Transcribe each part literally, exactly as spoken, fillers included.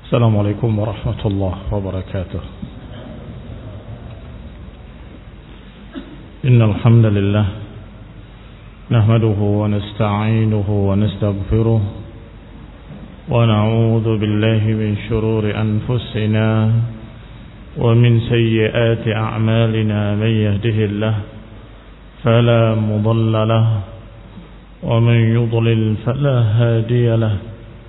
السلام عليكم ورحمة الله وبركاته. إن الحمد لله نحمده ونستعينه ونستغفره ونعوذ بالله من شرور أنفسنا ومن سيئات أعمالنا. من يهده الله فلا مضل له ومن يضلل فلا هادي له.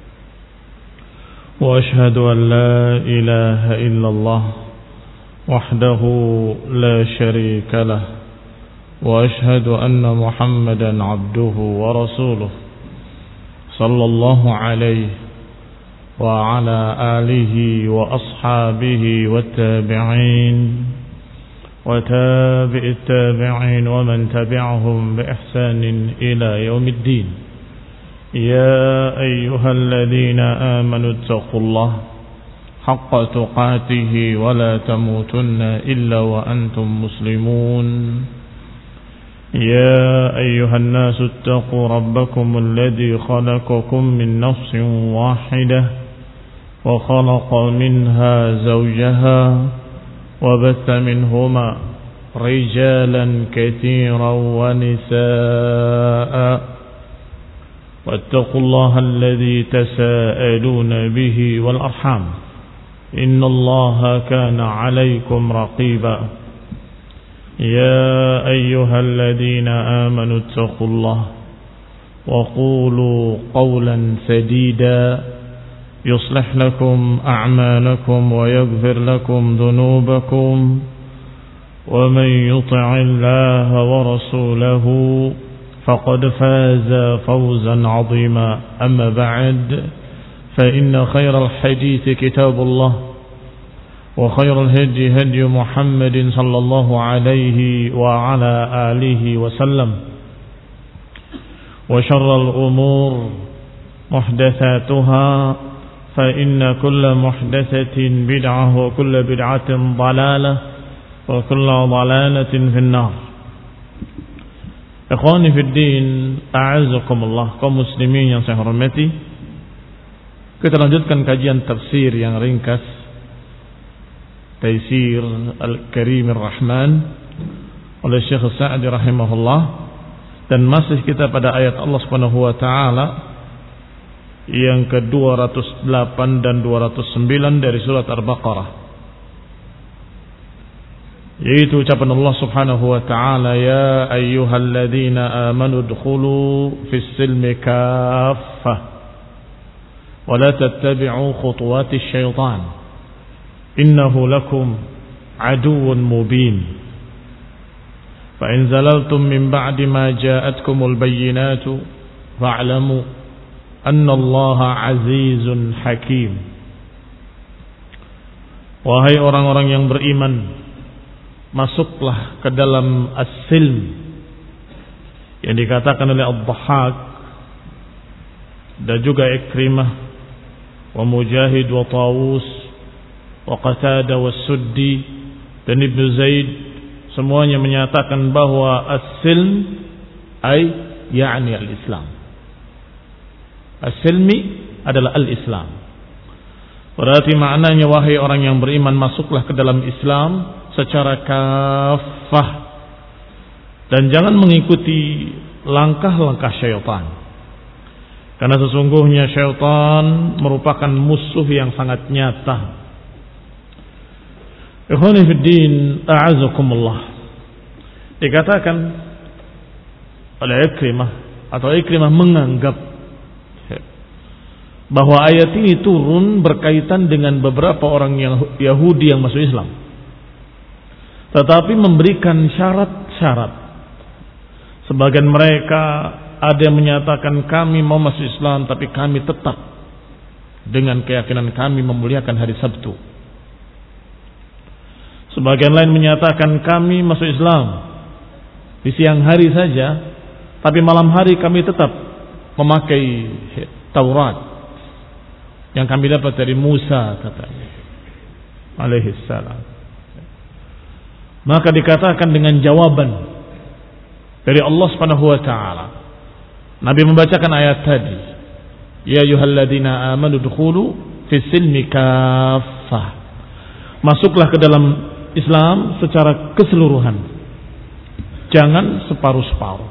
وأشهد أن لا إله إلا الله وحده لا شريك له وأشهد أن محمدا عبده ورسوله صلى الله عليه وعلى آله وأصحابه والتابعين وتابع التابعين ومن تبعهم بإحسان إلى يوم الدين. يا أيها الذين آمنوا اتقوا الله حق تقاته ولا تموتن إلا وأنتم مسلمون. يا أيها الناس اتقوا ربكم الذي خلقكم من نفس واحدة وخلق منها زوجها وبث منهما رجالا كثيرا ونساء واتقوا الله الذي تساءلون به والأرحام إن الله كان عليكم رقيبا. يا أيها الذين آمنوا اتقوا الله وقولوا قولا سديدا يصلح لكم أعمالكم ويغفر لكم ذنوبكم ومن يطع الله ورسوله فقد فاز فوزا عظيما. أما بعد فإن خير الحديث كتاب الله وخير الهدي هدي محمد صلى الله عليه وعلى آله وسلم وشر الأمور محدثاتها فإن كل محدثة بدعة وكل بدعة ضلالة وكل ضلالة في النار. Ikhwani fid din, a'azzakumullah, kaum muslimin yang saya hormati. Kita lanjutkan kajian tafsir yang ringkas Taisir Al-Karim Ar-Rahman oleh Syekh Sa'di rahimahullah, dan masih kita pada ayat Allah Subhanahu wa taala yang ke dua ratus delapan dan dua ratus sembilan dari surat Al-Baqarah, yaitu ucapan Allah Subhanahu wa taala, ya ayyuhalladzina amanu udkhulu fis silmi kaffah wa la tattabi'u khutuwatis syaitan innahu lakum aduwwun mubin fa in zalaltum min ba'di ma ja'atkumul bayyinatu fa'lamu anna Allaha azizun hakim. Wahai orang-orang yang beriman, masuklah ke dalam as-silm yang dikatakan oleh Ad-Dhahhak dan juga Ikrimah wa Mujahid wa Tawus wa Qatada wa Suddi dan Ibnu Zaid, semuanya menyatakan bahwa as-silm ay yakni al-Islam. As-silmi adalah al-Islam. Berarti maknanya, wahai orang yang beriman, masuklah ke dalam Islam secara kafah dan jangan mengikuti langkah-langkah syaitan, karena sesungguhnya syaitan merupakan musuh yang sangat nyata. Ikhwani fid din, a'azakumullah, dikatakan oleh Ikrimah atau Ikrimah menganggap bahwa ayat ini turun berkaitan dengan beberapa orang yang Yahudi yang masuk Islam, tetapi memberikan syarat-syarat. Sebagian mereka ada yang menyatakan kami mau masuk Islam, tapi kami tetap dengan keyakinan kami memuliakan hari Sabtu. Sebagian lain menyatakan kami masuk Islam di siang hari saja, tapi malam hari kami tetap memakai Taurat yang kami dapat dari Musa, katanya alaihi salam. Maka dikatakan dengan jawaban dari Allah Subhanahu wa taala, Nabi membacakan ayat tadi, ya ayyuhalladzina amanu udkhulu fisilmi kaffah. Masuklah ke dalam Islam secara keseluruhan. Jangan separuh-separuh.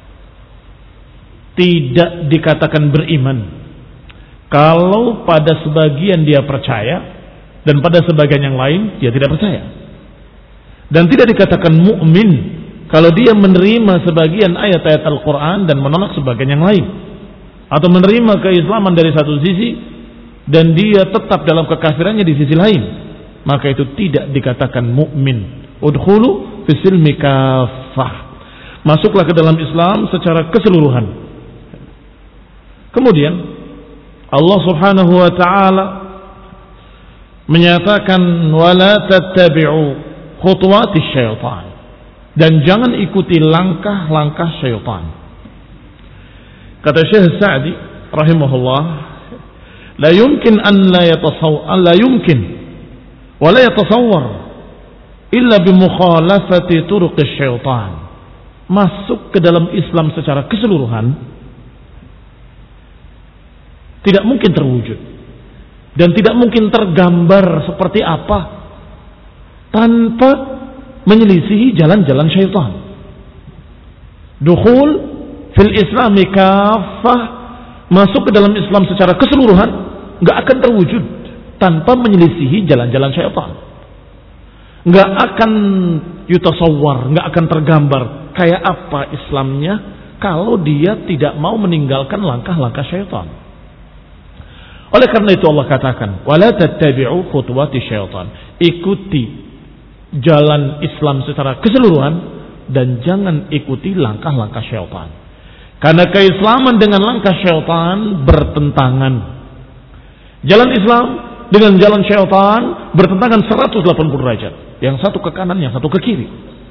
Tidak dikatakan beriman kalau pada sebagian dia percaya dan pada sebagian yang lain dia tidak percaya. Dan tidak dikatakan mukmin kalau dia menerima sebagian ayat-ayat Al-Quran dan menolak sebagian yang lain, atau menerima keislaman dari satu sisi dan dia tetap dalam kekafirannya di sisi lain, maka itu tidak dikatakan mukmin. Udkhulu fisilmi kaffah. Masuklah ke dalam Islam secara keseluruhan. Kemudian Allah Subhanahu wa taala menyatakan wala tattabi'u khutuwatis syaitan, dan jangan ikuti langkah-langkah syaitan. Kata Syekh Sa'di rahimahullah, la yumkin an la yatasawwar la yumkin wa la yatasawwar illa bi mukhalafati turuqis syaitan. Masuk ke dalam Islam secara keseluruhan tidak mungkin terwujud dan tidak mungkin tergambar seperti apa tanpa menyelisihi jalan-jalan syaitan. Dukhul fil islami kaffah, masuk ke dalam Islam secara keseluruhan, nggak akan terwujud tanpa menyelisihi jalan-jalan syaitan. Nggak akan yutasawwar, nggak akan tergambar kayak apa Islamnya kalau dia tidak mau meninggalkan langkah-langkah syaitan. Oleh karena itu Allah katakan, wala tattabi'u khutuwati syaitan. Ikuti jalan Islam secara keseluruhan dan jangan ikuti langkah-langkah syaitan. Karena keislaman dengan langkah syaitan bertentangan. Jalan Islam dengan jalan syaitan bertentangan seratus delapan puluh derajat. Yang satu ke kanan, yang satu ke kiri.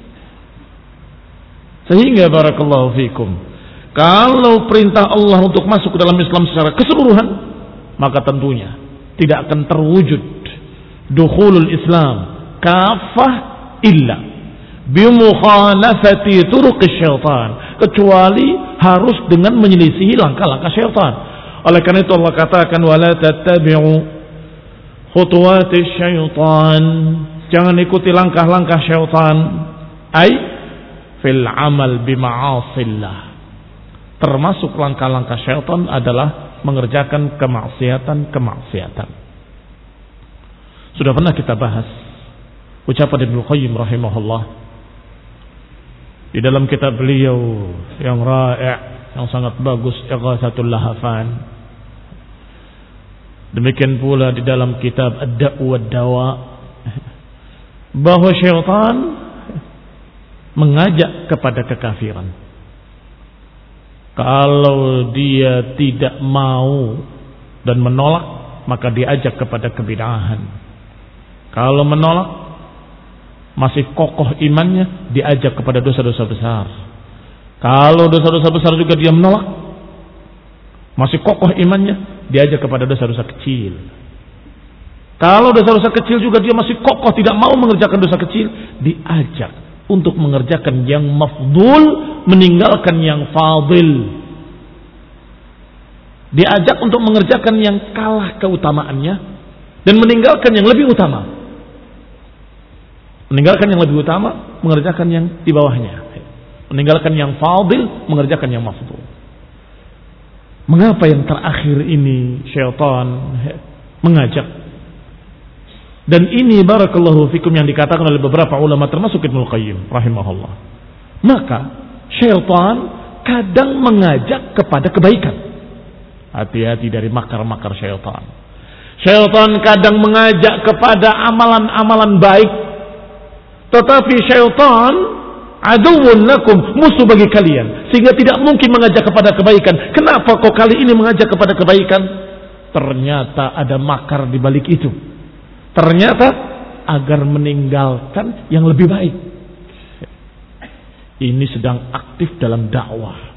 Sehingga barakallahu fikum, kalau perintah Allah untuk masuk ke dalam Islam secara keseluruhan, maka tentunya tidak akan terwujud dukhulul Islam kafah illa bimukhalafati turuqis syaitan, kecuali harus dengan menyelisihi langkah-langkah syaitan. Oleh karena itu Allah katakan wala tattabi'u khutuwatis syaitan, jangan ikuti langkah-langkah syaitan, ai fil amal bima'asillah. Termasuk langkah-langkah syaitan adalah mengerjakan kemaksiatan-kemaksiatan. Sudah pernah kita bahas ucapan Ibnu Qayyim rahimahullah di dalam kitab beliau yang ra'i', yang sangat bagus, Ighatsatul Lahafan. Demikian pula di dalam kitab Ad-Da' wad-Dawa, bahwa syaitan mengajak kepada kekafiran. Kalau dia tidak mau dan menolak, maka diajak kepada kebid'ahan. Kalau menolak, masih kokoh imannya, diajak kepada dosa-dosa besar. Kalau dosa-dosa besar juga dia menolak, masih kokoh imannya, diajak kepada dosa-dosa kecil. Kalau dosa-dosa kecil juga dia masih kokoh tidak mau mengerjakan dosa kecil, diajak untuk mengerjakan yang mafdul, meninggalkan yang fadil. Diajak untuk mengerjakan yang kalah keutamaannya dan meninggalkan yang lebih utama. Meninggalkan yang lebih utama, mengerjakan yang di bawahnya. Meninggalkan yang fadil, mengerjakan yang mafdul. Mengapa yang terakhir ini syaitan mengajak? Dan ini barakallahu fikum yang dikatakan oleh beberapa ulama termasuk Ibnu Qayyim rahimahullah. Maka syaitan kadang mengajak kepada kebaikan. Hati-hati dari makar-makar syaitan. Syaitan kadang mengajak kepada amalan-amalan baik. Tetapi syaitan aduwwun lakum, musuh bagi kalian, sehingga tidak mungkin mengajak kepada kebaikan. Kenapa kok kali ini mengajak kepada kebaikan? Ternyata ada makar di balik itu. Ternyata agar meninggalkan yang lebih baik. Ini sedang aktif dalam dakwah.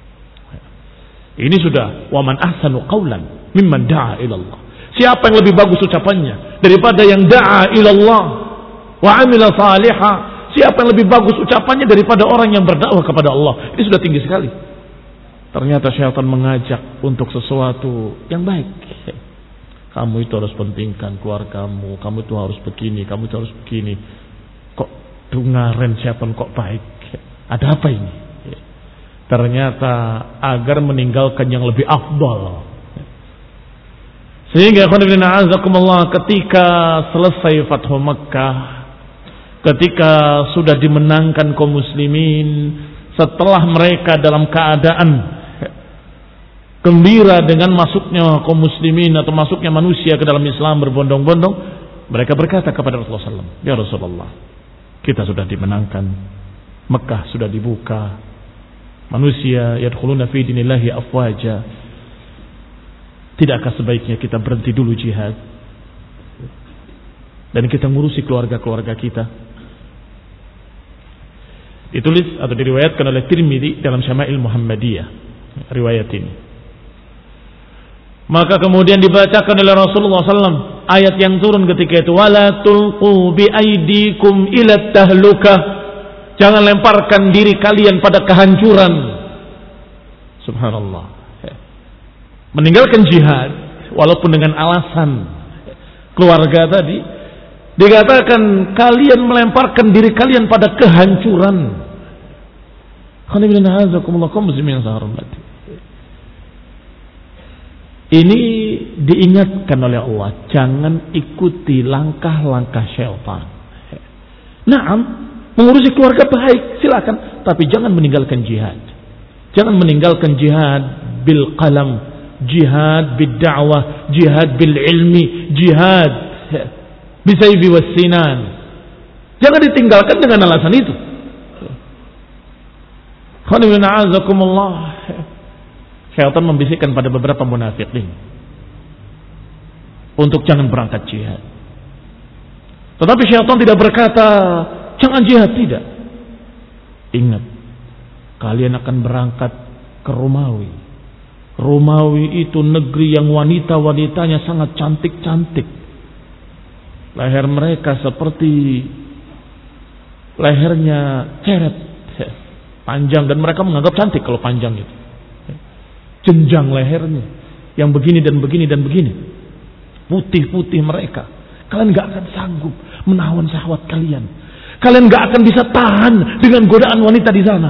Ini sudah waman ahsanu qawlan mimman da'a ilallah. Siapa yang lebih bagus ucapannya daripada yang da'a ilallah wa amila salihah? Siapa yang lebih bagus ucapannya daripada orang yang berdakwah kepada Allah? Ini sudah tinggi sekali. Ternyata syaitan mengajak untuk sesuatu yang baik. Kamu itu harus pentingkan keluargamu, kamu itu harus begini, kamu itu harus begini. Kok dungaren syaitan kok baik? Ada apa ini? Ternyata agar meninggalkan yang lebih afdal. Sehingga ketika selesai Fathu Makkah, ketika sudah dimenangkan kaum muslimin, setelah mereka dalam keadaan gembira dengan masuknya kaum muslimin atau masuknya manusia ke dalam Islam berbondong-bondong, mereka berkata kepada Rasulullah shallallahu alaihi wasallam, ya Rasulullah, kita sudah dimenangkan, Mekah sudah dibuka, manusia yadkhuluna fi dinillahi afwaja. Tidakkah sebaiknya kita berhenti dulu jihad dan kita ngurusi keluarga-keluarga kita? Ditulis atau diriwayatkan oleh Tirmidzi dalam Syama'il Muhammadiyah riwayat ini. Maka kemudian dibacakan oleh Rasulullah shallallahu alaihi wasallam ayat yang turun ketika itu, wala tulqu bi aidikum ila tahlukah, jangan lemparkan diri kalian pada kehancuran. Subhanallah. Meninggalkan jihad walaupun dengan alasan keluarga tadi, dikatakan kalian melemparkan diri kalian pada kehancuran. Ini diingatkan oleh Allah, jangan ikuti langkah-langkah syaitan. Naam, mengurusi keluarga baik, silakan, tapi jangan meninggalkan jihad. Jangan meninggalkan jihad bil qalam, jihad bil da'wah, jihad bil ilmi, jihad bisayfi wassinan. Jangan ditinggalkan dengan alasan itu. Syaitan membisikkan pada beberapa munafikin untuk jangan berangkat jihad. Tetapi syaitan tidak berkata jangan jihad, tidak. Ingat, kalian akan berangkat ke Romawi. Romawi itu negeri yang wanita-wanitanya sangat cantik-cantik. Leher mereka seperti lehernya ceret, panjang, dan mereka menganggap cantik kalau panjang itu. Jenjang lehernya yang begini dan begini dan begini. Putih-putih mereka. Kalian gak akan sanggup menahan syahwat kalian. Kalian gak akan bisa tahan dengan godaan wanita di sana.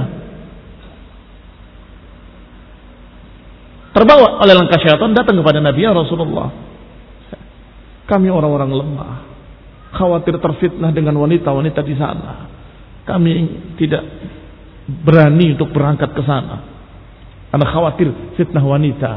Terbawa oleh langkah syaitan, datang kepada Nabi, ya Rasulullah, kami orang-orang lemah, khawatir terfitnah dengan wanita-wanita di sana. Kami tidak berani untuk berangkat ke sana karena khawatir fitnah wanita.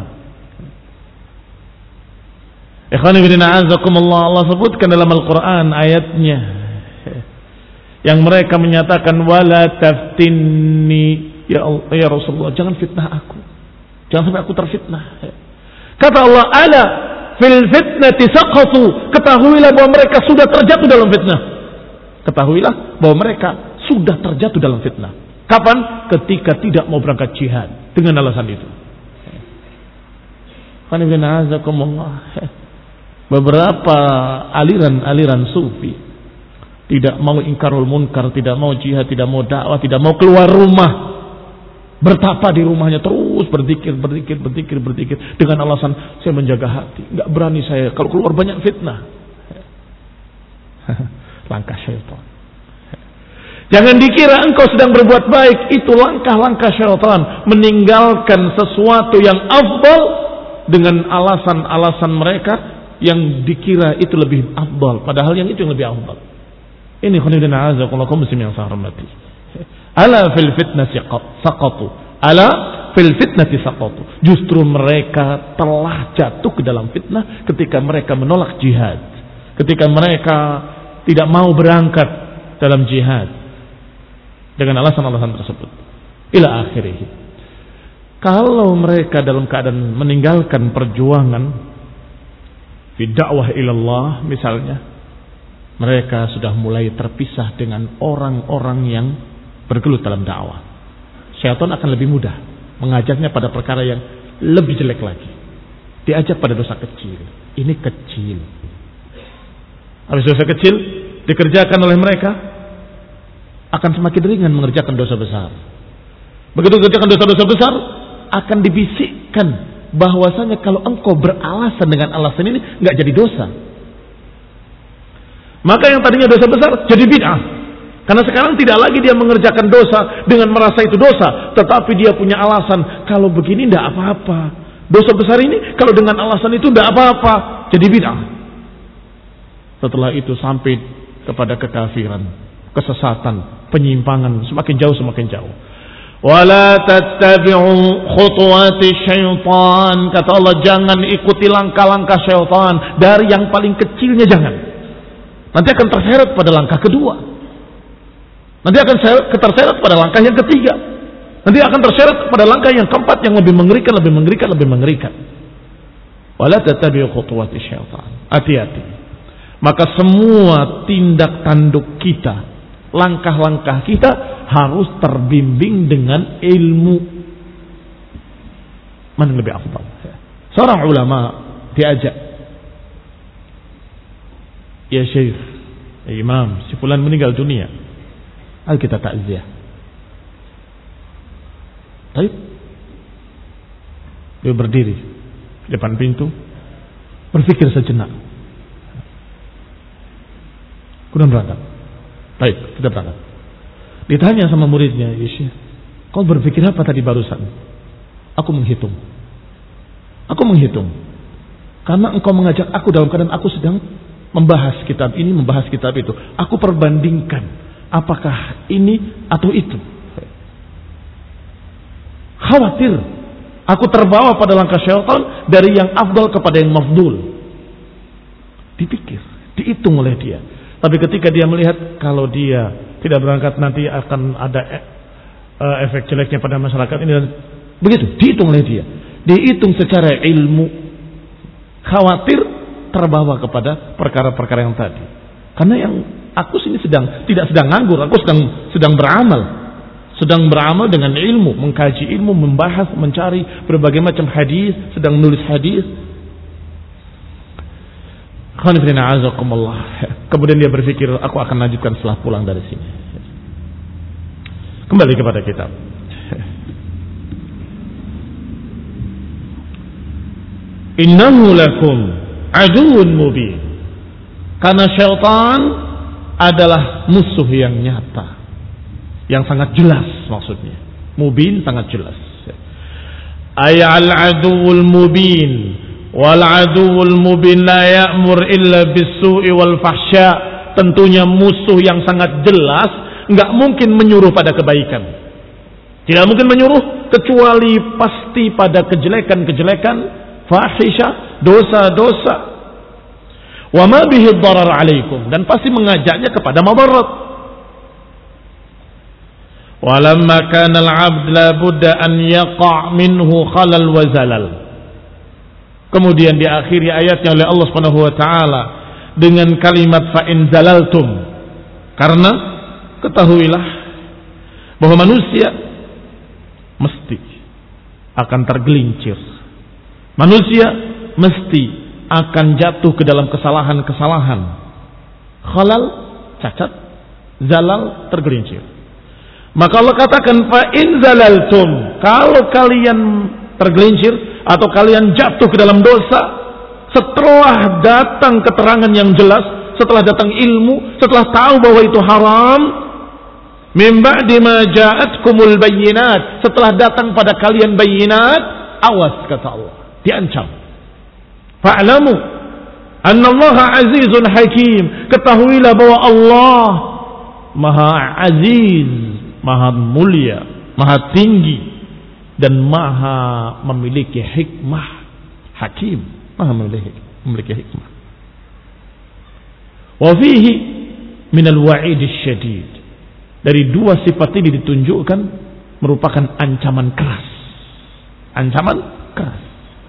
Ikhwani fillah, azakumullah, Allah sebutkan dalam Al-Quran ayatnya yang mereka menyatakan wala taftinni, ya Allah, ya Rasulullah, jangan fitnah aku, jangan sampai aku terfitnah. Kata Allah, ala fil fitnati saqatu, ketahuilah bahwa mereka sudah terjatuh dalam fitnah. Ketahuilah bahwa mereka sudah terjatuh dalam fitnah. Kapan? Ketika tidak mau berangkat jihad dengan alasan itu. Beberapa aliran-aliran sufi tidak mau ingkarul munkar, tidak mau jihad, tidak mau dakwah, tidak mau keluar rumah, bertapa di rumahnya terus berzikir, berzikir, berzikir, berzikir dengan alasan saya menjaga hati, nggak berani saya kalau keluar banyak fitnah. Langkah syaitan. Jangan dikira engkau sedang berbuat baik, itu langkah-langkah syaitan, meninggalkan sesuatu yang afdal dengan alasan-alasan mereka yang dikira itu lebih afdal, padahal yang itu yang lebih afdal. Ini khonidina azakullah muslim yang saya hormati. Ala fil fitnati saqatu. Ala fil fitnati saqatu. Justru mereka telah jatuh ke dalam fitnah ketika mereka menolak jihad, ketika mereka tidak mau berangkat dalam jihad dengan alasan-alasan tersebut. Ila akhirih. Kalau mereka dalam keadaan meninggalkan perjuangan fi dakwah ilallah misalnya, mereka sudah mulai terpisah dengan orang-orang yang bergelut dalam dakwah. Syaitan akan lebih mudah mengajaknya pada perkara yang lebih jelek lagi. Diajak pada dosa kecil. Ini kecil. Habis dosa kecil dikerjakan oleh mereka, akan semakin ringan mengerjakan dosa besar. Begitu mengerjakan dosa-dosa besar, akan dibisikkan bahwasanya kalau engkau beralasan dengan alasan ini nggak jadi dosa. Maka yang tadinya dosa besar jadi bid'ah. Karena sekarang tidak lagi dia mengerjakan dosa dengan merasa itu dosa, tetapi dia punya alasan, kalau begini tidak apa-apa. Dosa besar ini kalau dengan alasan itu tidak apa-apa, jadi bid'ah. Setelah itu sampai kepada kekafiran, kesesatan, penyimpangan, semakin jauh semakin jauh. Wala tattabi'u khutuwati syaitan, kata Allah, jangan ikuti langkah-langkah syaitan. Dari yang paling kecilnya jangan, nanti akan terseret pada langkah kedua, nanti akan terseret pada langkah yang ketiga, nanti akan terseret pada langkah yang keempat yang lebih mengerikan, lebih mengerikan, lebih mengerikan. Wala tattabi'u khutuwati syaitan, hati-hati. Maka semua tindak tanduk kita, langkah-langkah kita harus terbimbing dengan ilmu. Mana yang lebih afdal? Seorang ulama diajak, ya Syekh, ya Imam, si fulan meninggal dunia, ayo kita takziah. Baik. Dia berdiri di depan pintu, berpikir sejenak, kemudian berangkat. Baik, kita berangkat. Ditanya sama muridnya, ya Syekh, kau berpikir apa tadi barusan? Aku menghitung. Aku menghitung. Karena engkau mengajak aku dalam keadaan aku sedang membahas kitab ini, membahas kitab itu. Aku perbandingkan apakah ini atau itu. Khawatir aku terbawa pada langkah syaitan dari yang afdal kepada yang mafdul. Dipikir, dihitung oleh dia. Tapi ketika dia melihat kalau dia tidak berangkat nanti akan ada uh, efek jeleknya pada masyarakat ini, dan begitu dihitung oleh dia, dihitung secara ilmu, khawatir terbawa kepada perkara-perkara yang tadi. Karena yang aku sini sedang tidak sedang nganggur, aku sedang sedang beramal, sedang beramal dengan ilmu, mengkaji ilmu, membahas, mencari berbagai macam hadis, sedang menulis hadis. Kemudian dia berpikir, aku akan lanjutkan setelah pulang dari sini. Kembali kepada kitab. Innahu lakum aduun mubin. Karena syaitan adalah musuh yang nyata, yang sangat jelas maksudnya. Mubin sangat jelas. Ayal aduul mubin. Wal aduwul mubin la ya'mur illa bis-su'i wal fahsya. Tentunya musuh yang sangat jelas enggak mungkin menyuruh pada kebaikan. Tidak mungkin menyuruh kecuali pasti pada kejelekan-kejelekan, fahisha, dosa-dosa. Wa ma bihi dharar 'alaikum, dan pasti mengajaknya kepada madarat. Walamma kana al-'abd la budda an yaqa' minhu khalal wa zalal. Kemudian diakhiri ayatnya oleh Allah Subhanahu wa taala dengan kalimat fa in zalaltum. Karena ketahuilah bahwa manusia mesti akan tergelincir. Manusia mesti akan jatuh ke dalam kesalahan-kesalahan. Khalal, cacat, zalal, tergelincir. Maka Allah katakan fa in zalaltum, kalau kalian tergelincir atau kalian jatuh ke dalam dosa setelah datang keterangan yang jelas, setelah datang ilmu, setelah tahu bahwa itu haram, min ba'di ma ja'atkumul bayyinat, setelah datang pada kalian bayyinat, awas kata Allah, diancam. Fa'lamu annallaha azizun hakim, ketahuilah bahwa Allah maha aziz, maha mulia, maha tinggi, dan maha memiliki hikmah. Hakim, maha memiliki, memiliki hikmah. Wa fihi minal wa'id syadid, dari dua sifat ini ditunjukkan merupakan ancaman keras. Ancaman keras.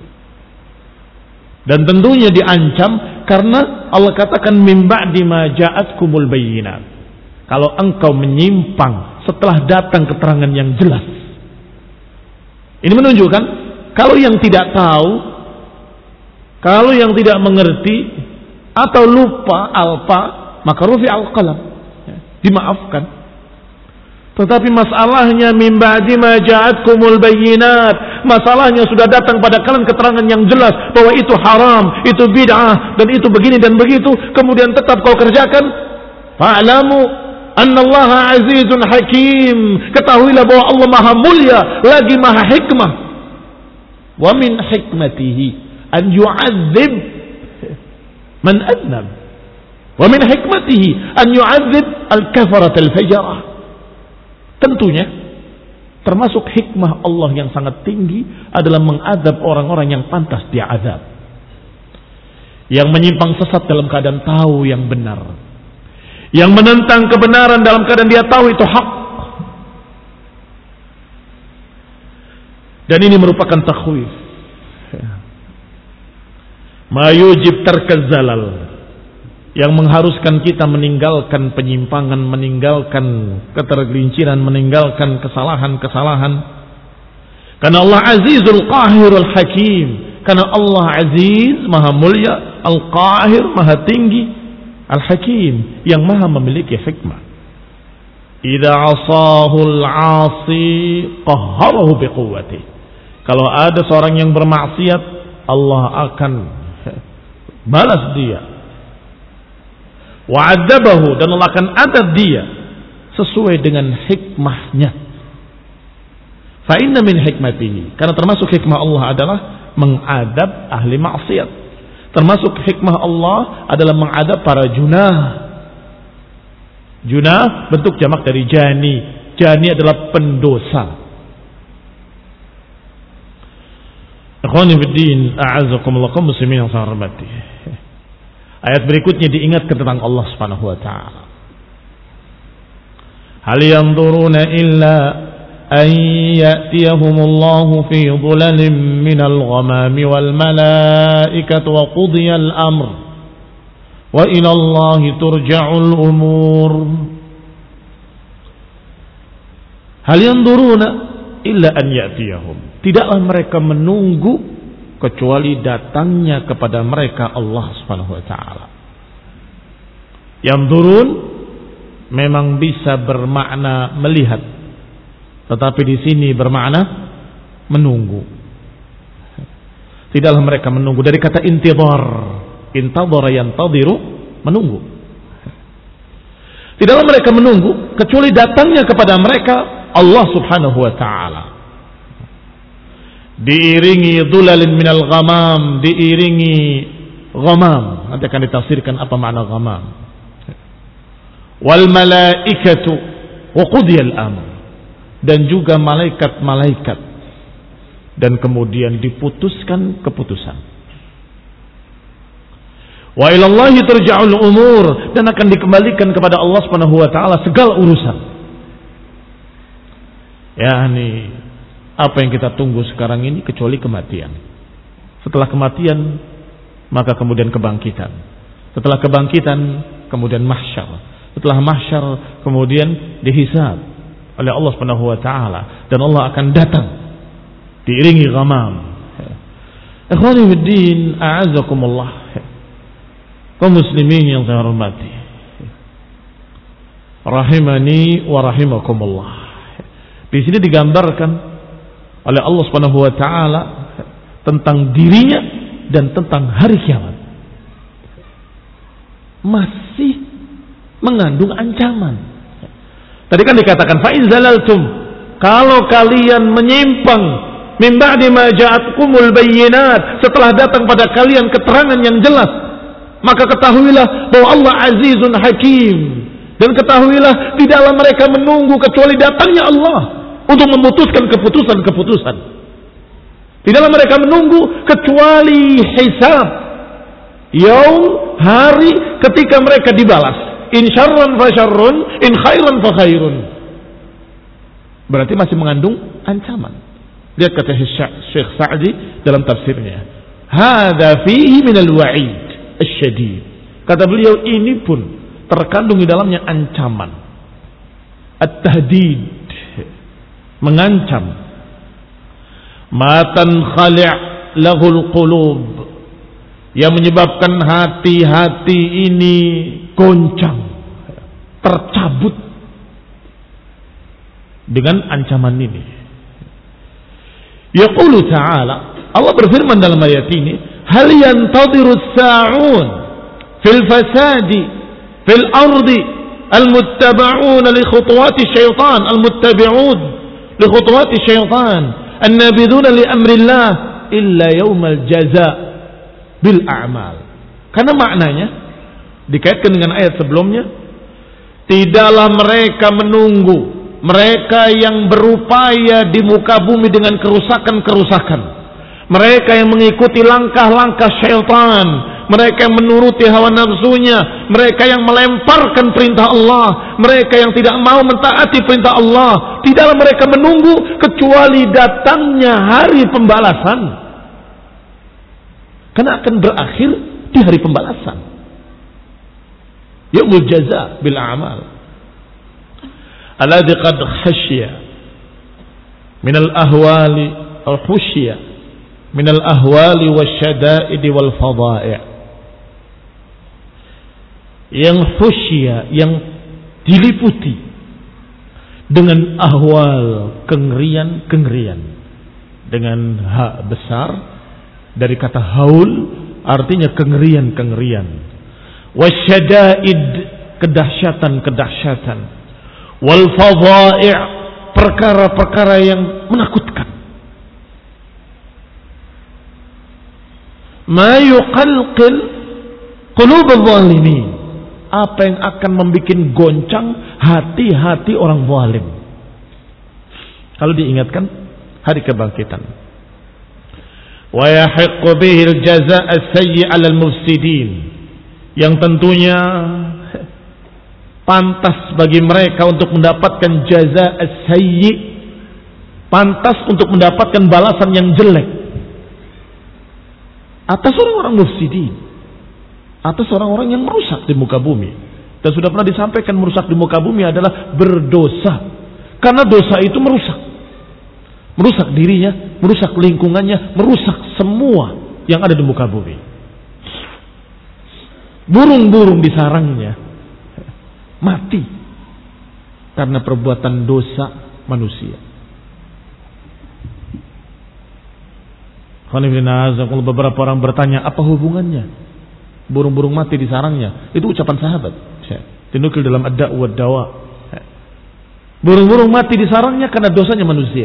Dan tentunya diancam karena Allah katakan min ba'di ma ja'atkumul bayyinat. Kalau engkau menyimpang setelah datang keterangan yang jelas. Ini menunjukkan kalau yang tidak tahu, kalau yang tidak mengerti atau lupa alpa, maka rufi al-qalam, dimaafkan. Tetapi masalahnya min ba'di ma ja'atkumul bayyinat, masalahnya sudah datang pada kalian keterangan yang jelas bahwa itu haram, itu bid'ah, dan itu begini dan begitu, kemudian tetap kau kerjakan. Fa'lamu annallaha azizun hakim, ketahuilah bahwa Allah maha mulia lagi maha hikmah. Wa min hikmatihi an yu'adzib man adnab, wa min hikmatihi an yu'adzib al-kafarat al-fajarah. Tentunya termasuk hikmah Allah yang sangat tinggi adalah mengadab orang-orang yang pantas dia azab, yang menyimpang sesat dalam keadaan tahu yang benar, yang menentang kebenaran dalam keadaan dia tahu itu hak. Dan ini merupakan takhwif, ma yujib tarkaz zalal, yang mengharuskan kita meninggalkan penyimpangan, meninggalkan ketergelinciran, meninggalkan kesalahan-kesalahan. Karena Allah Azizul Qahirul Hakim, karena Allah Aziz maha mulia, Al-Qahir maha tinggi, Al-Hakim yang maha memiliki hikmah. Idza asahul 'asi qahharahu biquwwati. Kalau ada seorang yang bermaksiat, Allah akan balas dia. Wa'adzabahu, dan Allah akan adab dia sesuai dengan hikmahnya. Fa inna min hikmatihi, karena termasuk hikmah Allah adalah mengadab ahli maksiat. Termasuk hikmah Allah adalah mengadab para junah. Junah bentuk jamak dari jani. Jani adalah pendosa. Ikhwani fiddin, a'azzakumullah, kaum muslimin yang saya hormati. Ayat berikutnya diingatkan tentang Allah Subhanahu wa taala. Hal yanzuruna illa an ya'tiyahumullahu fi dhulalin minal ghamami wal malaikatu wa qudiyal amr wa ila Allahi turja'ul umur. Hal yanzuruna illa an ya'tiyahum. Tidaklah mereka menunggu kecuali datangnya kepada mereka Allah Subhanahu wa taala. Yang turun memang bisa bermakna melihat, tetapi di sini bermakna menunggu. Tidaklah mereka menunggu, dari kata intidhar, intadhara yantadhiru, menunggu. Tidaklah mereka menunggu kecuali datangnya kepada mereka Allah Subhanahu wa taala. Diiringi dhulalin minal ghamam, diiringi ghamam. Nanti akan ditafsirkan apa makna ghamam. Wal malaikatu wa qudiyal amr, dan juga malaikat-malaikat, dan kemudian diputuskan keputusan. Wa ila Allahi turja'ul umur, dan akan dikembalikan kepada Allah Subhanahu wa taala segala urusan. Yani apa yang kita tunggu sekarang ini kecuali kematian. Setelah kematian maka kemudian kebangkitan. Setelah kebangkitan kemudian mahsyar. Setelah mahsyar kemudian dihisab oleh Allah Subhanahu wa taala, dan Allah akan datang diiringi ghamam. Ikhwani fiddin, a'azzakumullah, kaum muslimin yang saya hormati, rahimani wa rahimakumullah. Di sini digambarkan oleh Allah Subhanahu wa taala tentang dirinya dan tentang hari kiamat. Masih mengandung ancaman. Tadi kan dikatakan fa in zalaltum, kalau kalian menyimpang min ba'di ma ja'atkumul bayyinat, setelah datang pada kalian keterangan yang jelas, maka ketahuilah bahwa Allah Azizun Hakim, dan ketahuilah tidaklah mereka menunggu kecuali datangnya Allah untuk memutuskan keputusan-keputusan. Tidaklah mereka menunggu kecuali hisab, yaum, hari ketika mereka dibalas. In syarran fa syarrun, in khairan fa khairun. Berarti masih mengandung ancaman. Lihat kata Syekh Sa'di dalam tafsirnya, hadza fihi minal wa'id asyadid. Kata beliau, ini pun terkandung di dalamnya ancaman, at-tahdid, mengancam. Matan khali' lahul qulub, yang menyebabkan hati-hati ini goncang, tercabut. dengan ancaman ini. Yaqulu ta'ala, Allah berfirman dalam ayat ini, hal yantadhiru as-sa'un fil fasadi fil ardi al-muttaba'un li khutuwati syaitan al-muttabi'un li khutuwati syaitan an-nabidun li amrillah illa yawmal jaza' bil a'mal. Karena maknanya dikaitkan dengan ayat sebelumnya, tidaklah mereka menunggu mereka yang berupaya di muka bumi dengan kerusakan-kerusakan, mereka yang mengikuti langkah-langkah syaitan, mereka yang menuruti hawa nafsunya, mereka yang melemparkan perintah Allah, mereka yang tidak mau mentaati perintah Allah, tidaklah mereka menunggu kecuali datangnya hari pembalasan, karena akan berakhir di hari pembalasan, yaumul jaza bil a'mal alladhi qad khashiya min al-ahwali aw khushiya min al-ahwali wasyada'id wal fadha'i', yang khushiya, yang diliputi dengan ahwal, kengerian-kengerian, dengan ha besar dari kata haul, artinya kengerian-kengerian, wasyada'id, kedahsyatan-kedahsyatan, wal fadha'i', perkara-perkara yang menakutkan. Ma yuqalqil qulub adh-dhalimin, apa yang akan membuat goncang hati-hati orang zalim kalau diingatkan hari kebangkitan. Wa yahiqqu bihi al-jazaa' as-sayyi' 'ala al-mufsidin, yang tentunya pantas bagi mereka untuk mendapatkan jazaa' as-sayyi', pantas untuk mendapatkan balasan yang jelek atas orang-orang mufsidin, atas orang-orang yang merusak di muka bumi. Dan sudah pernah disampaikan, merusak di muka bumi adalah berdosa, karena dosa itu merusak, merusak dirinya, merusak lingkungannya, merusak semua yang ada di muka bumi. Burung-burung di sarangnya mati karena perbuatan dosa manusia. Beberapa orang bertanya, apa hubungannya burung-burung mati di sarangnya? Itu ucapan sahabat, dinukil dalam Ad-Da' wa Ad-Dawa. Burung-burung mati di sarangnya karena dosanya manusia.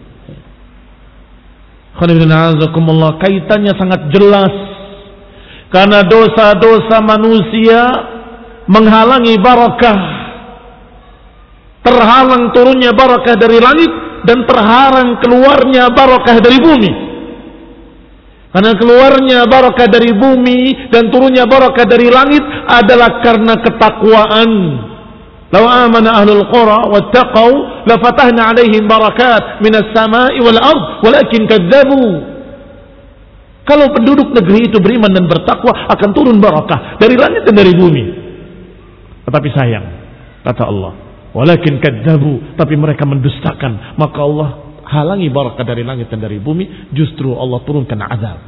Kaitannya sangat jelas, karena dosa-dosa manusia menghalangi barakah, terhalang turunnya barakah dari langit, dan terhalang keluarnya barakah dari bumi. Karena keluarnya barakah dari bumi dan turunnya barakah dari langit adalah karena ketakwaan. Law amana ahlul qura wattaqau lafatahna alaihim barakat minas sama'i wal ard walakin kadzabu. Kalau penduduk negeri itu beriman dan bertakwa, akan turun barakah dari langit dan dari bumi. Tetapi sayang, kata Allah, walakin kadzabu, tapi mereka mendustakan, maka Allah halangi barakah dari langit dan dari bumi, justru Allah turunkan azab.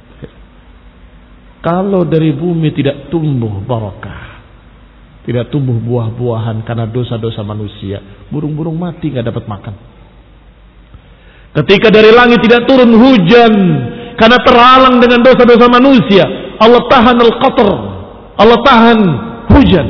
Kalau dari bumi tidak tumbuh barakah, tidak tumbuh buah-buahan karena dosa-dosa manusia, burung-burung mati nggak dapat makan. Ketika dari langit tidak turun hujan karena terhalang dengan dosa-dosa manusia, Allah tahan al-qatr, Allah tahan hujan,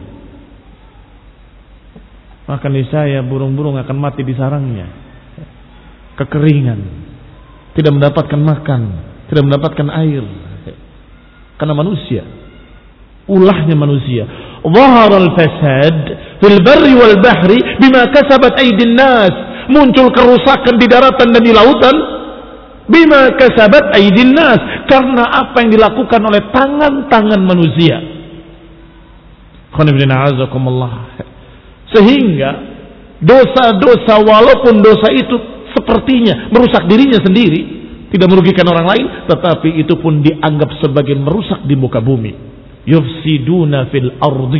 maka niscaya burung-burung akan mati di sarangnya, kekeringan, tidak mendapatkan makan, tidak mendapatkan air, karena manusia, ulahnya manusia. Zahara al-fasad fil barri wal bahri bima kasabat aydin nas, muncul kerusakan di daratan dan di lautan bima kasabat aydin nas, karena apa yang dilakukan oleh tangan-tangan manusia. Sehingga dosa-dosa, walaupun dosa itu sepertinya merusak dirinya sendiri, tidak merugikan orang lain, tetapi itu pun dianggap sebagai merusak di muka bumi. Yufsiduna fil ardi.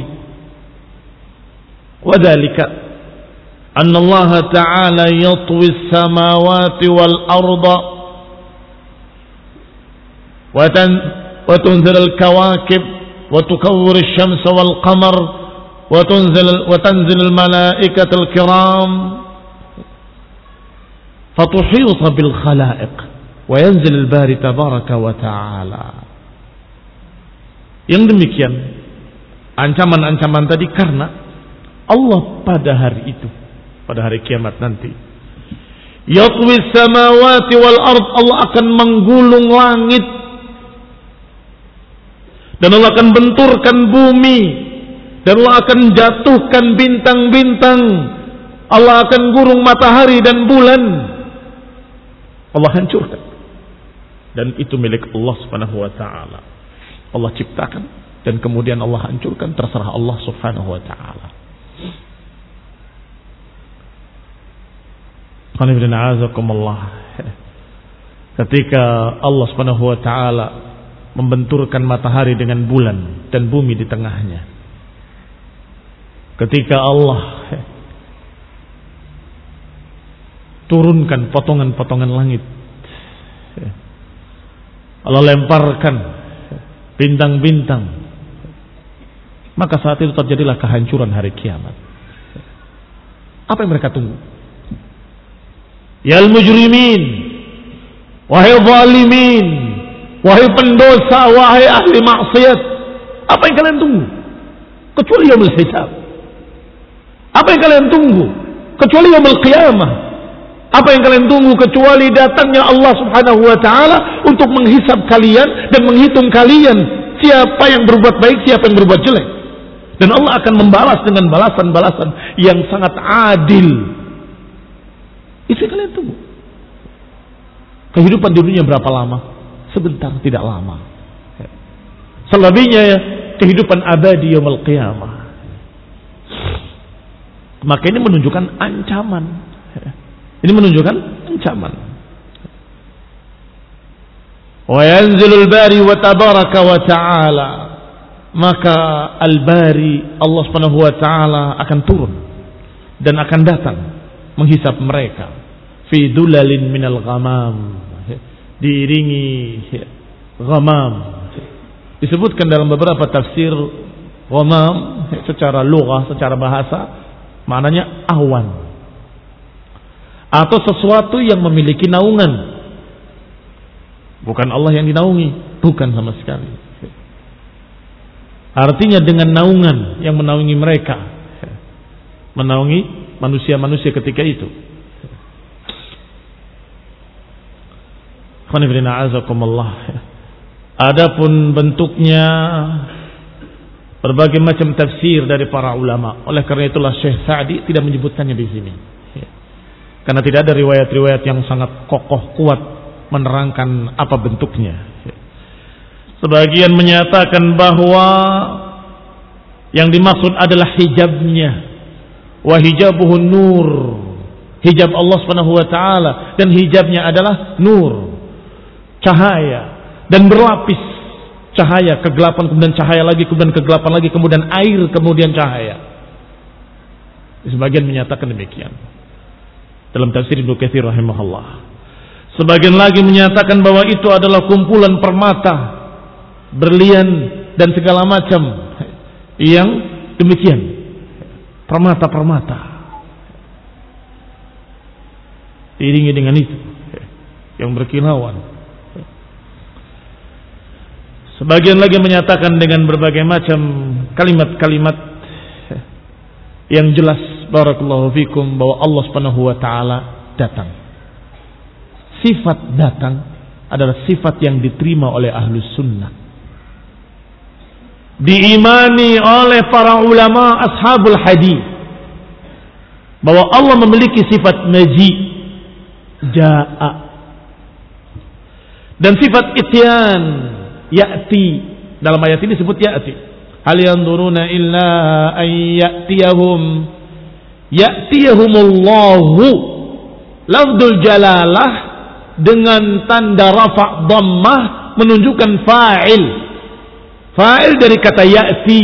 Wa dzalika anna Allah Ta'ala yatwi as-samawati wal arda wa tunzil al-kawakib wa tukawwir asy-syamsa wal qamar wa tunzil wa tanzil al-malaikata al-kiram fatuhita bil khalaiq wa yanzil al-bari tabaraka wa ta'ala. Yang demikian ancaman-ancaman tadi karena Allah pada hari itu, pada hari kiamat nanti, yatwi samawati wal ard, Allah akan menggulung langit dan Allah akan benturkan bumi dan Allah akan jatuhkan bintang-bintang, Allah akan gurung matahari dan bulan, Allah hancurkan. Dan itu milik Allah Subhanahu wa taala. Allah ciptakan dan kemudian Allah hancurkan, terserah Allah Subhanahu wa taala. Ketika Allah Subhanahu wa taala membenturkan matahari dengan bulan dan bumi di tengahnya, ketika Allah turunkan potongan-potongan langit, Allah lemparkan bintang-bintang, maka saat itu terjadilah kehancuran hari kiamat. Apa yang mereka tunggu? Yal mujrimin, wahai zalimin, wahai pendosa, wahai ahli maksiat, apa yang kalian tunggu? Kecuali yaumul hisab. Apa yang kalian tunggu? Kecuali yaumul qiyamah. Apa yang kalian tunggu kecuali datangnya Allah Subhanahu wa taala untuk menghisab kalian dan menghitung kalian, siapa yang berbuat baik, siapa yang berbuat jelek. Dan Allah akan membalas dengan balasan-balasan yang sangat adil. Itu yang kalian tunggu. Kehidupan di dunia berapa lama? Sebentar, tidak lama. Selebihnya ya, kehidupan abadi yaumul qiyamah. Maka ini menunjukkan ancaman. Ini menunjukkan ancaman. Wa yanzilul bari wa tabaraka wa ta'ala. Maka al-bari, Allah Subhanahu wa ta'ala akan turun dan akan datang menghisap mereka fi dulalin minal ghamam, diiringi ghamam. Disebutkan dalam beberapa tafsir ghamam secara lughah, secara bahasa maknanya awan atau sesuatu yang memiliki naungan. Bukan Allah yang dinaungi, bukan sama sekali. Artinya dengan naungan yang menaungi mereka, menaungi manusia-manusia ketika itu. Adapun bentuknya berbagai macam tafsir dari para ulama. Oleh karena itulah Syekh Sa'di tidak menyebutkannya di sini. Karena tidak ada riwayat-riwayat yang sangat kokoh kuat menerangkan apa bentuknya. Sebagian menyatakan bahwa yang dimaksud adalah hijabnya. Wa hijabuhun nur. Hijab Allah Subhanahu wa taala dan hijabnya adalah nur. Cahaya dan berlapis. Cahaya, kegelapan, kemudian cahaya lagi, kemudian kegelapan lagi, kemudian air, kemudian cahaya. Sebagian menyatakan demikian. Dalam tafsir Ibnu Katsir rahimahullah. Sebagian lagi menyatakan bahwa itu adalah kumpulan permata, berlian dan segala macam yang demikian. Permata-permata. Diiringi dengan itu yang berkilauan. Sebagian lagi menyatakan dengan berbagai macam kalimat-kalimat yang jelas, barakallahu fikum, bahwa Allah Subhanahu wa taala datang. Sifat datang adalah sifat yang diterima oleh ahlus sunnah, diimani oleh para ulama ashabul hadis, bahwa Allah memiliki sifat maji, jaa, dan sifat ityan, ya'ti. Dalam ayat ini disebut ya'ti. Hal yanzuruna illa an ya'tiyahum ya'tiyahumullahu. Lafdzul jalalah dengan tanda rafa' dhammah menunjukkan fa'il. Fa'il dari kata ya'ti.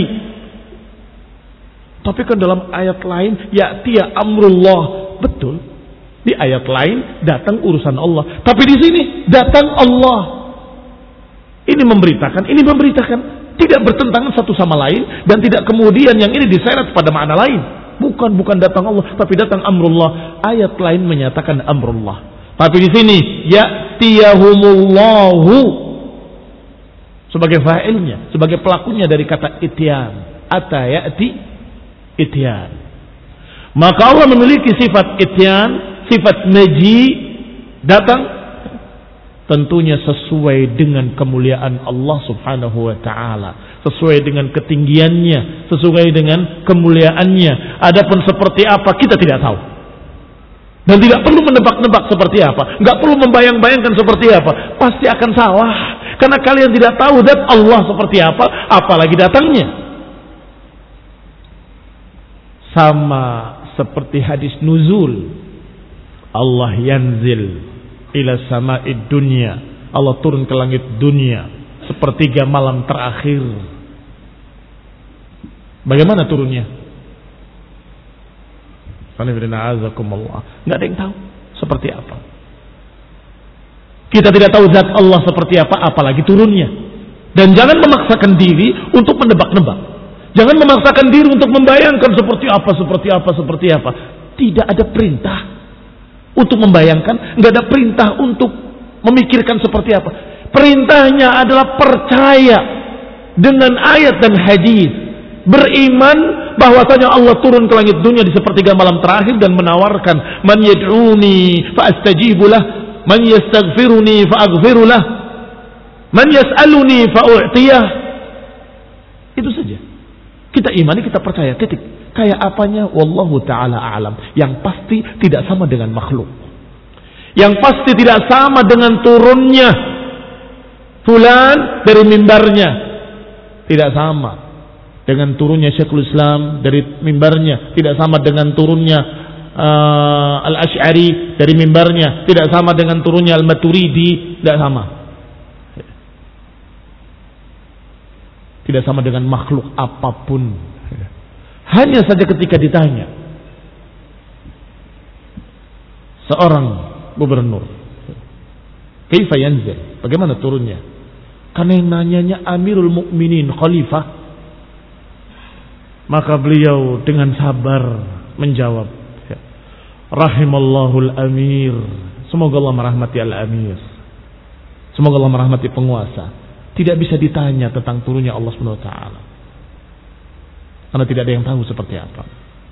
Tapi kan dalam ayat lain ya'tiya amrullah. Betul. Di ayat lain datang urusan Allah. Tapi di sini datang Allah. Ini memberitakan, ini memberitakan. Tidak bertentangan satu sama lain. Dan tidak kemudian yang ini diseret pada makna lain. Bukan, bukan datang Allah, tapi datang amrullah. Ayat lain menyatakan amrullah. Tapi di sini ya'tiyahumullahu sebagai fa'ilnya, sebagai pelakunya dari kata ityan. Ata ya'ti ityan. Maka Allah memiliki sifat ityan, sifat maji, datang, tentunya sesuai dengan kemuliaan Allah Subhanahu wa taala, sesuai dengan ketinggiannya, sesuai dengan kemuliaannya. Adapun seperti apa kita tidak tahu. Dan tidak perlu menebak-nebak seperti apa, enggak perlu membayang-bayangkan seperti apa, pasti akan salah. Karena kalian tidak tahu zat Allah seperti apa, apalagi datangnya. Sama seperti hadis nuzul, Allah yanzil ila sama'id dunya, Allah turun ke langit dunia sepertiga malam terakhir. Bagaimana turunnya? Nggak ada yang tahu seperti apa. Kita tidak tahu zat Allah seperti apa, apalagi turunnya. Dan jangan memaksakan diri untuk menebak-nebak. Jangan memaksakan diri untuk membayangkan seperti apa, seperti apa, seperti apa. Tidak ada perintah untuk membayangkan, nggak ada perintah untuk memikirkan seperti apa. Perintahnya adalah percaya dengan ayat dan hadis, beriman bahwasanya Allah turun ke langit dunia di sepertiga malam terakhir dan menawarkan, man yad'uni fa astajibu lah, man yastaghfiruni fa aghfiru lah, man yas'aluni fa u'tiyah. Itu saja. Kita imani, kita percaya, titik. Kayak apanya wallahu taala a'lam. Yang pasti tidak sama dengan makhluk. Yang pasti tidak sama dengan turunnya fulan dari mimbarnya. Tidak sama dengan turunnya Syekhul Islam dari mimbarnya. Tidak sama dengan turunnya uh, Al-Asy'ari dari mimbarnya. Tidak sama dengan turunnya Al-Maturidi. Tidak sama. Tidak sama dengan makhluk apapun. Hanya saja ketika ditanya seorang gubernur, kaifa yanzil, bagaimana turunnya? Karena yang nanyanya Amirul Mukminin, khalifah, maka beliau dengan sabar menjawab, rahimallahul amir, semoga Allah merahmati al-amir, semoga Allah merahmati penguasa. Tidak bisa ditanya tentang turunnya Allah Subhanahu wa taala, karena tidak ada yang tahu seperti apa.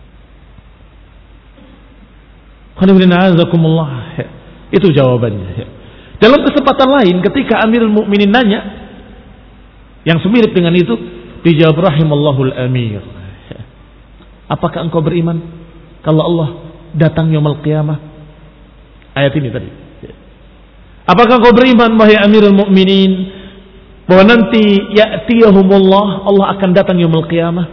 Itu jawabannya. Dalam kesempatan lain ketika Amirul Mukminin nanya yang semirip dengan itu, dijawab rahimallahul amir. Apakah engkau beriman kalau Allah datang yaumul qiyamah? Ayat ini tadi. Apakah engkau beriman wahai Amirul Mukminin bahwa nanti ya'tiyahumullah, Allah akan datang yaumul qiyamah?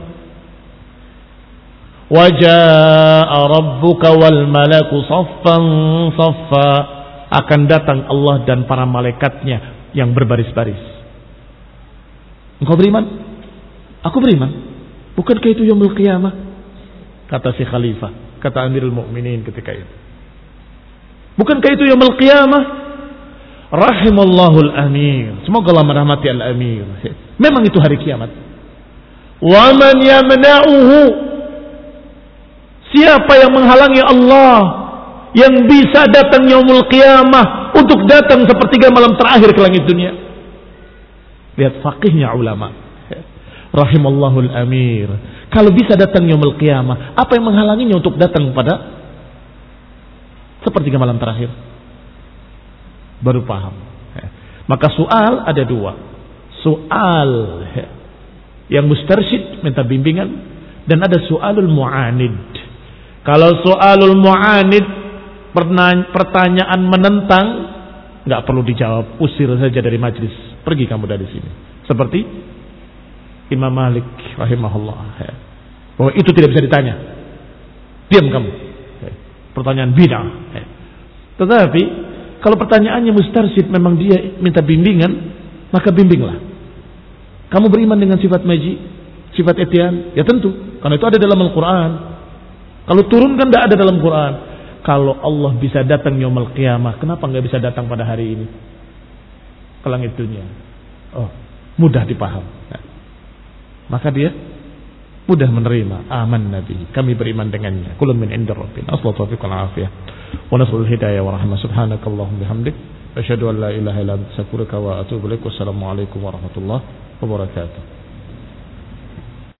Wa jaa'a rabbuka wal malaku saffan saffa, akan datang Allah dan para malaikatnya yang berbaris-baris. Engkau beriman? Aku beriman. Bukankah itu yaumul qiyamah? Kata si khalifah, kata Amirul Mukminin ketika itu. Bukankah itu yaumul qiyamah? Rahimallahul amir, semoga Allah merahmati al-amir. Memang itu hari kiamat. Wa man yamna'uhu, siapa yang menghalangi Allah yang bisa datang yaumul qiyamah untuk datang sepertiga malam terakhir ke langit dunia? Lihat faqihnya ulama. Rahimallahul amir. Kalau bisa datang yaumul qiyamah, apa yang menghalanginya untuk datang pada sepertiga malam terakhir? Baru paham. Maka soal ada dua. Soal yang mustarsyid, minta bimbingan, dan ada soalul mu'anid. Kalau soalul mu'anid, pertanyaan menentang, nggak perlu dijawab, usir saja dari majlis, pergi kamu dari sini. Seperti Imam Malik rahimahullah, bahwa itu tidak bisa ditanya, diam kamu, pertanyaan bid'ah. Tetapi kalau pertanyaannya mustarsyid, memang dia minta bimbingan, maka bimbinglah. Kamu beriman dengan sifat maji, sifat etian? Ya tentu, karena itu ada dalam Al-Quran. Kalau turun kan tidak ada dalam Quran. Kalau Allah bisa datang yaumul qiyamah, kenapa nggak bisa datang pada hari ini ke langit dunia? Oh, mudah dipaham. Nah, maka dia mudah menerima. Aman Nabi, kami beriman dengannya. Kullun min inda rabbina. Assalamualaikum warahmatullahi wabarakatuh. Wa nasrul hidayah wa rahmah. Subhanakallahumma bihamdik. Asyhadu an la ilaha illa anta astaghfiruka wa atubu ilaik. Wassalamualaikum warahmatullahi wabarakatuh.